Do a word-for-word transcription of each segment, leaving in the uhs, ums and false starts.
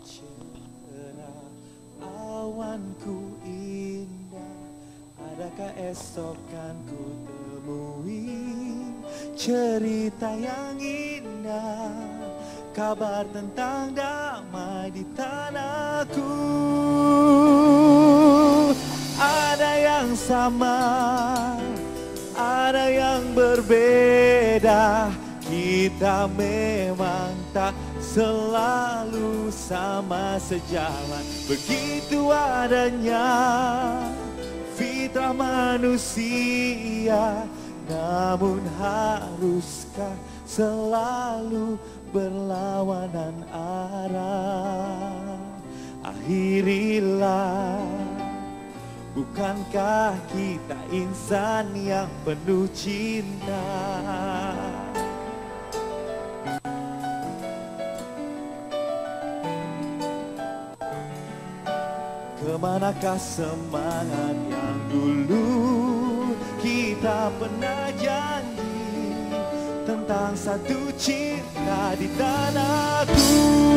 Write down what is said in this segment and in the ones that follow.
cerah, awanku indah. Adakah esok kan ku temui cerita yang indah, kabar tentang damai di tanahku. Ada yang sama, ada yang berbeda. Kita memang tak selalu sama sejalan. Begitu adanya fitrah manusia. Namun haruskah selalu berlawanan arah? Akhirilah, bukankah kita insan yang penuh cinta? Kemanakah semangat yang dulu kita pernah janji tentang satu cinta di tanahku?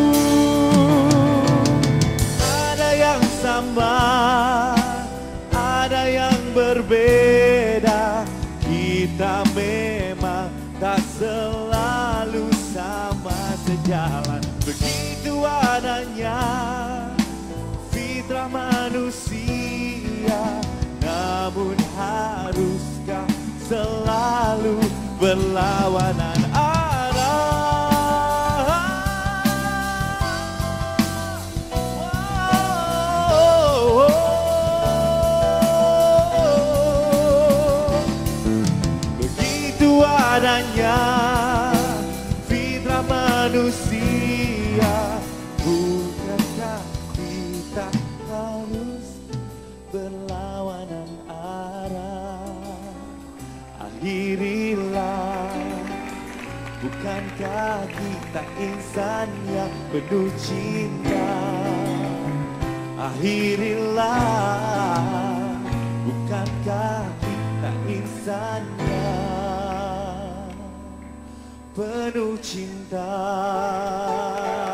Ada yang sama, ada yang berbeda. Kita memang tak selalu sama sejalan. Begitu adanya fitrah manusia. Namun haruskah selalu berlawanan arah? Oh, oh, oh. Begitu adanya fitrah manusia. Bukankah kita harus berlawanan arah? Akhirilah, bukankah kita insan yang penuh cinta? Akhirilah, bukankah kita insan yang penuh cinta?